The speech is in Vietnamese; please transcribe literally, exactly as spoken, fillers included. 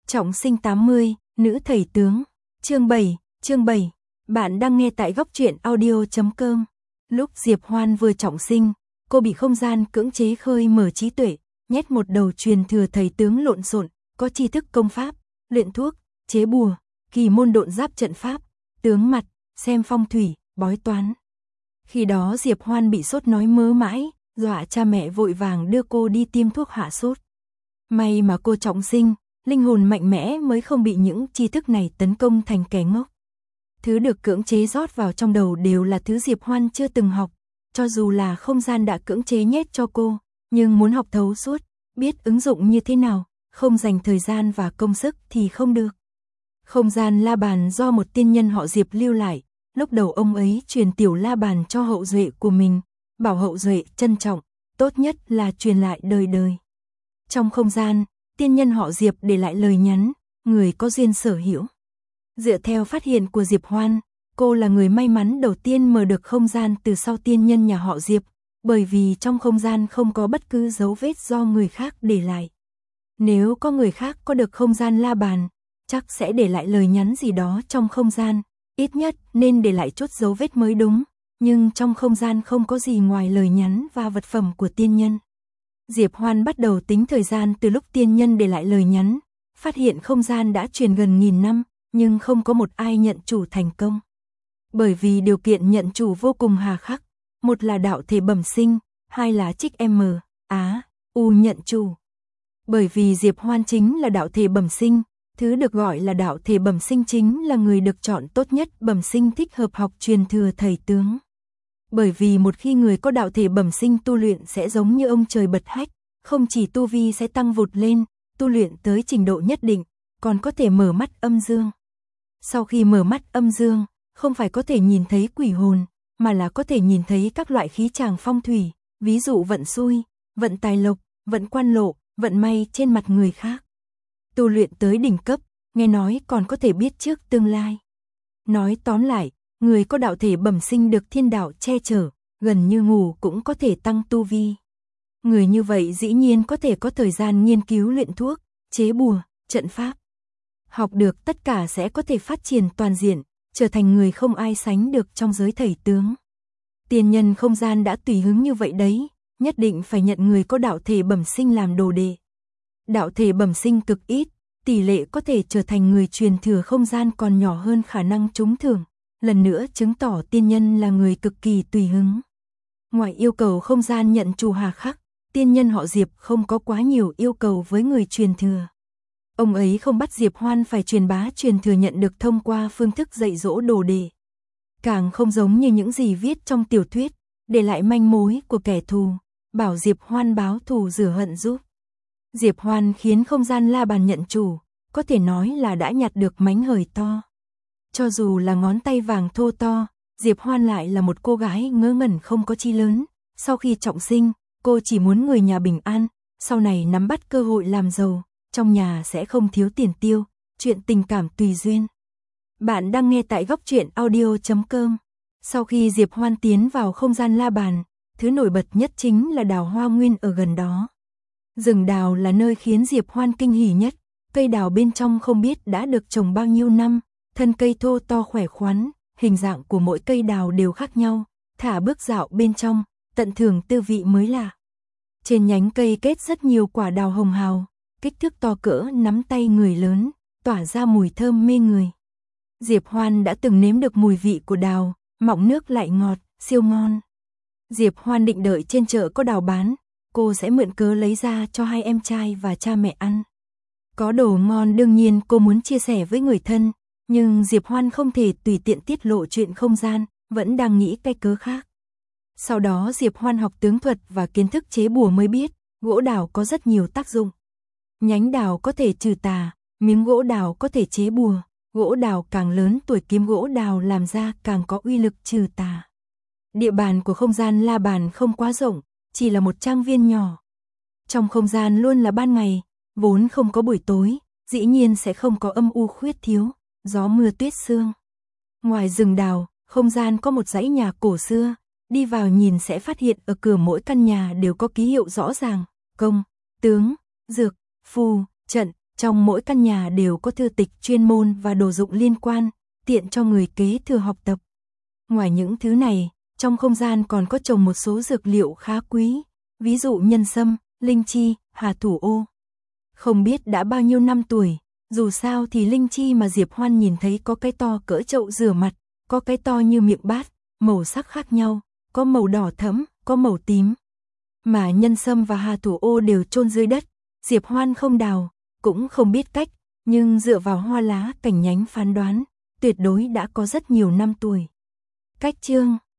Trọng sinh tám mươi, nữ thầy tướng. Chương bảy, chương bảy. Bạn đang nghe tại góc truyện audio chấm com. Lúc Diệp Hoan vừa trọng sinh, cô bị không gian cưỡng chế khơi mở trí tuệ, nhét một đầu truyền thừa thầy tướng lộn xộn, có tri thức công pháp, luyện thuốc, chế bùa, kỳ môn độn giáp trận pháp, tướng mặt, xem phong thủy, bói toán. Khi đó Diệp Hoan bị sốt nói mớ mãi, dọa cha mẹ vội vàng đưa cô đi tiêm thuốc hạ sốt. May mà cô trọng sinh, linh hồn mạnh mẽ mới không bị những tri thức này tấn công thành kẻ ngốc. Thứ được cưỡng chế rót vào trong đầu đều là thứ Diệp Hoan chưa từng học, cho dù là không gian đã cưỡng chế nhét cho cô, nhưng muốn học thấu suốt, biết ứng dụng như thế nào, không dành thời gian và công sức thì không được. Không gian la bàn do một tiên nhân họ Diệp lưu lại, lúc đầu ông ấy truyền tiểu la bàn cho hậu duệ của mình, bảo hậu duệ trân trọng, tốt nhất là truyền lại đời đời. Trong không gian, tiên nhân họ Diệp để lại lời nhắn, người có duyên sở hữu. Dựa theo phát hiện của Diệp Hoan, cô là người may mắn đầu tiên mở được không gian từ sau tiên nhân nhà họ Diệp, bởi vì trong không gian không có bất cứ dấu vết do người khác để lại. Nếu có người khác có được không gian la bàn, chắc sẽ để lại lời nhắn gì đó trong không gian, ít nhất nên để lại chút dấu vết mới đúng, nhưng trong không gian không có gì ngoài lời nhắn và vật phẩm của tiên nhân. Diệp Hoan bắt đầu tính thời gian từ lúc tiên nhân để lại lời nhắn, phát hiện không gian đã truyền gần nghìn năm, nhưng không có một ai nhận chủ thành công. Bởi vì điều kiện nhận chủ vô cùng hà khắc, một là đạo thể bẩm sinh, hai là trích M, Á, U nhận chủ. Bởi vì Diệp Hoan chính là đạo thể bẩm sinh, thứ được gọi là đạo thể bẩm sinh chính là người được chọn tốt nhất bẩm sinh thích hợp học truyền thừa thầy tướng. Bởi vì một khi người có đạo thể bẩm sinh tu luyện sẽ giống như ông trời bật hách, không chỉ tu vi sẽ tăng vụt lên, tu luyện tới trình độ nhất định, còn có thể mở mắt âm dương. Sau khi mở mắt âm dương, không phải có thể nhìn thấy quỷ hồn, mà là có thể nhìn thấy các loại khí tràng phong thủy, ví dụ vận xui, vận tài lộc, vận quan lộ, vận may trên mặt người khác. Tu luyện tới đỉnh cấp, nghe nói còn có thể biết trước tương lai. Nói tóm lại, người có đạo thể bẩm sinh được thiên đạo che chở, gần như ngủ cũng có thể tăng tu vi. Người như vậy dĩ nhiên có thể có thời gian nghiên cứu luyện thuốc, chế bùa, trận pháp. Học được tất cả sẽ có thể phát triển toàn diện, trở thành người không ai sánh được trong giới thầy tướng. Tiên nhân không gian đã tùy hứng như vậy đấy, nhất định phải nhận người có đạo thể bẩm sinh làm đồ đệ. Đạo thể bẩm sinh cực ít, tỷ lệ có thể trở thành người truyền thừa không gian còn nhỏ hơn khả năng trúng thưởng, lần nữa chứng tỏ tiên nhân là người cực kỳ tùy hứng. Ngoài yêu cầu không gian nhận chủ hà khắc, tiên nhân họ Diệp không có quá nhiều yêu cầu với người truyền thừa. Ông ấy không bắt Diệp Hoan phải truyền bá truyền thừa nhận được thông qua phương thức dạy dỗ đồ đệ. Càng không giống như những gì viết trong tiểu thuyết, để lại manh mối của kẻ thù, bảo Diệp Hoan báo thù rửa hận giúp. Diệp Hoan khiến không gian la bàn nhận chủ, có thể nói là đã nhặt được mánh hời to. Cho dù là ngón tay vàng thô to, Diệp Hoan lại là một cô gái ngớ ngẩn không có chi lớn. Sau khi trọng sinh, cô chỉ muốn người nhà bình an, sau này nắm bắt cơ hội làm giàu, trong nhà sẽ không thiếu tiền tiêu, chuyện tình cảm tùy duyên. Bạn đang nghe tại góc truyện audio chấm com. Sau khi Diệp Hoan tiến vào không gian la bàn, thứ nổi bật nhất chính là đào hoa nguyên ở gần đó. Rừng đào là nơi khiến Diệp Hoan kinh hỉ nhất, cây đào bên trong không biết đã được trồng bao nhiêu năm, thân cây thô to khỏe khoắn, hình dạng của mỗi cây đào đều khác nhau, thả bước dạo bên trong, tận hưởng tư vị mới lạ. Trên nhánh cây kết rất nhiều quả đào hồng hào, kích thước to cỡ nắm tay người lớn, tỏa ra mùi thơm mê người. Diệp Hoan đã từng nếm được mùi vị của đào, mọng nước lại ngọt, siêu ngon. Diệp Hoan định đợi trên chợ có đào bán, cô sẽ mượn cớ lấy ra cho hai em trai và cha mẹ ăn. Có đồ ngon đương nhiên cô muốn chia sẻ với người thân, nhưng Diệp Hoan không thể tùy tiện tiết lộ chuyện không gian, vẫn đang nghĩ cái cớ khác. Sau đó Diệp Hoan học tướng thuật và kiến thức chế bùa mới biết, gỗ đào có rất nhiều tác dụng. Nhánh đào có thể trừ tà, miếng gỗ đào có thể chế bùa, gỗ đào càng lớn tuổi kiếm gỗ đào làm ra càng có uy lực trừ tà. Địa bàn của không gian la bàn không quá rộng, chỉ là một trang viên nhỏ. Trong không gian luôn là ban ngày, vốn không có buổi tối, dĩ nhiên sẽ không có âm u khuyết thiếu, gió mưa tuyết sương. Ngoài rừng đào, không gian có một dãy nhà cổ xưa, đi vào nhìn sẽ phát hiện ở cửa mỗi căn nhà đều có ký hiệu rõ ràng, công, tướng, dược, phù, trận, Trong mỗi căn nhà đều có thư tịch chuyên môn và đồ dụng liên quan, tiện cho người kế thừa học tập. Ngoài những thứ này, trong không gian còn có trồng một số dược liệu khá quý, ví dụ nhân sâm, linh chi, hà thủ ô. Không biết đã bao nhiêu năm tuổi, dù sao thì linh chi mà Diệp Hoan nhìn thấy có cái to cỡ chậu rửa mặt, có cái to như miệng bát, màu sắc khác nhau, có màu đỏ thẫm, có màu tím. Mà nhân sâm và hà thủ ô đều chôn dưới đất, Diệp Hoan không đào, cũng không biết cách, nhưng dựa vào hoa lá cành nhánh phán đoán, tuyệt đối đã có rất nhiều năm tuổi. Cách chương